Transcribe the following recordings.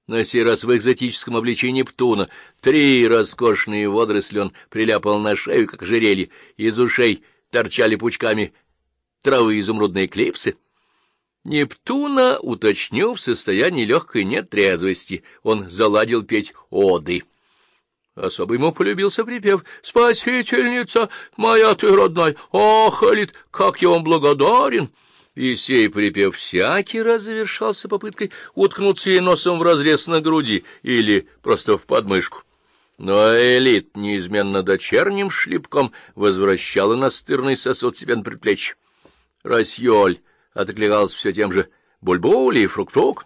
На сей раз в экзотическом обличии Нептуна. 3 роскошные водоросли он приляпал на шею, как ожерелье, из ушей торчали пучками травы изумрудные клипсы. Нептуна, уточню, в состоянии легкой нетрезвости, он заладил петь оды. Особо ему полюбился припев: «Спасительница моя ты родная, ох, Элит, как я вам благодарен!» И сей припев всякий раз завершался попыткой уткнуться ей носом вразрез на груди или просто в подмышку. Но Элит неизменно дочерним шлепком возвращала настырный сосуд себе на предплечье. Расьёль откликался все тем же буль-буль и фрук-фрук.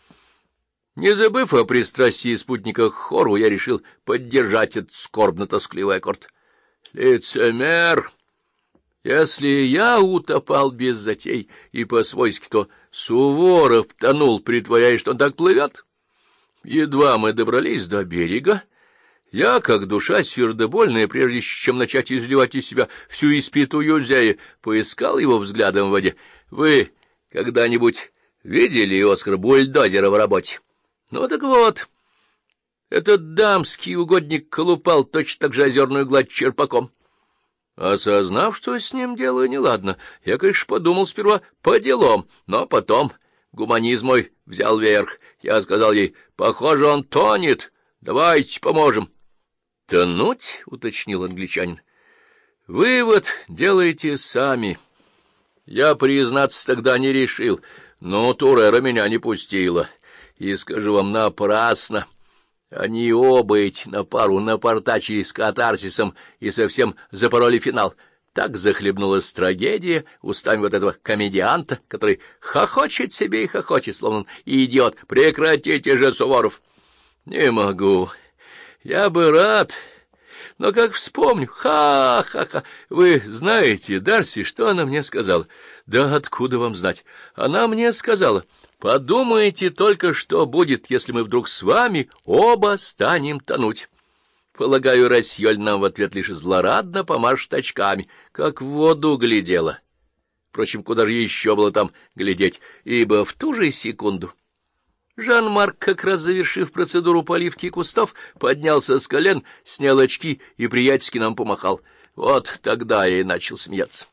Не забыв о пристрастии спутника к хору, я решил поддержать этот скорбно-тоскливый аккорд. Лицемер! Если я утопал без затей и по-свойски, то Суворов тонул, притворяясь, что он так плывет. Едва мы добрались до берега, я, как душа сердобольная, прежде чем начать изливать из себя всю испитую зяю, поискал его взглядом в воде. Вы когда-нибудь видели Оскар-бульдозера в работе? Ну так вот, этот дамский угодник колупал точно так же озерную гладь черпаком. Осознав, что с ним дело неладно, я, конечно, подумал сперва по делам, но потом гуманизм мой взял верх. Я сказал ей: «Похоже, он тонет, давайте поможем». «Тонуть?» — уточнил англичанин. «Вывод делаете сами. Я, признаться, тогда не решил, но Турера меня не пустила. И скажу вам, напрасно. Они оба эти на пару напортачили с катарсисом и совсем запороли финал. Так захлебнулась трагедия устами вот этого комедианта, который хохочет себе и хохочет, словно он идиот. Прекратите же, Суворов!» «Не могу. Я бы рад, но как вспомню... Ха-ха-ха! Вы знаете, Дарси, что она мне сказала?» «Да откуда вам знать? Она мне сказала: подумайте только, что будет, если мы вдруг с вами оба станем тонуть». Полагаю, Расьёль нам в ответ лишь злорадно помашет очками, как в воду глядела. Впрочем, куда же еще было там глядеть, ибо в ту же секунду Жан-Марк, как раз завершив процедуру поливки кустов, поднялся с колен, снял очки и приятельски нам помахал. Вот тогда я и начал смеяться.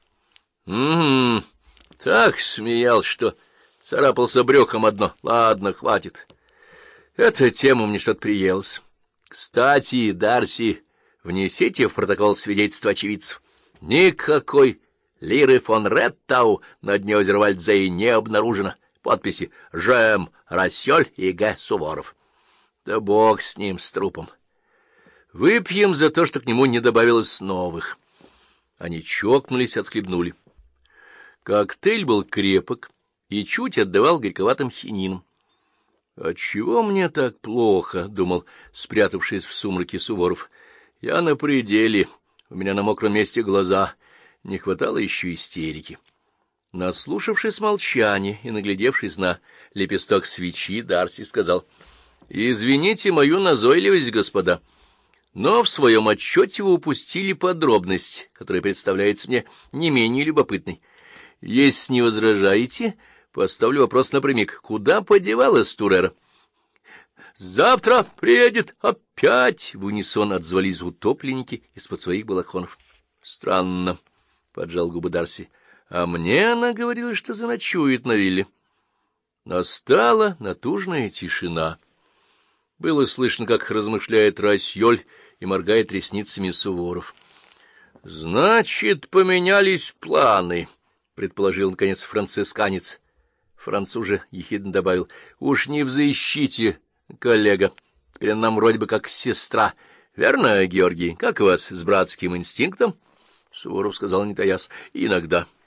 Так смеял, что царапался брюхом одно. Ладно, хватит. Эта тема мне что-то приелась. Кстати, Дарси, внесите в протокол свидетельства очевидцев. Никакой Лиры фон Реттау на дне озера Вальдзей не обнаружено. Подписи Ж.М. Расьёль и Г. Суворов. Да бог с ним, с трупом. Выпьем за то, что к нему не добавилось новых. Они чокнулись, отхлебнули. Коктейль был крепок и чуть отдавал горьковатым хинином. «Отчего мне так плохо?» — думал, спрятавшись в сумраке, Суворов. «Я на пределе, у меня на мокром месте глаза, не хватало еще истерики». Наслушавшись молчания и наглядевшись на лепесток свечи, Дарси сказал: «Извините мою назойливость, господа, но в своем отчете вы упустили подробность, которая представляется мне не менее любопытной. Если не возражаете, поставлю вопрос напрямик. Куда подевалась Турера?» «Завтра приедет опять!» — в унисон отзвались утопленники из-под своих балахонов. «Странно», — поджал губы Дарси. «А мне она говорила, что заночует на вилле». Настала натужная тишина. Было слышно, как размышляет Расьёль и моргает ресницами Суворов. «Значит, поменялись планы», — предположил, наконец, францисканец. Француз же ехидно добавил: «Уж не взыщите, коллега. Теперь она нам вроде бы как сестра. Верно, Георгий? Как у вас с братским инстинктом?» Суворов сказал, не таясь: «Иногда».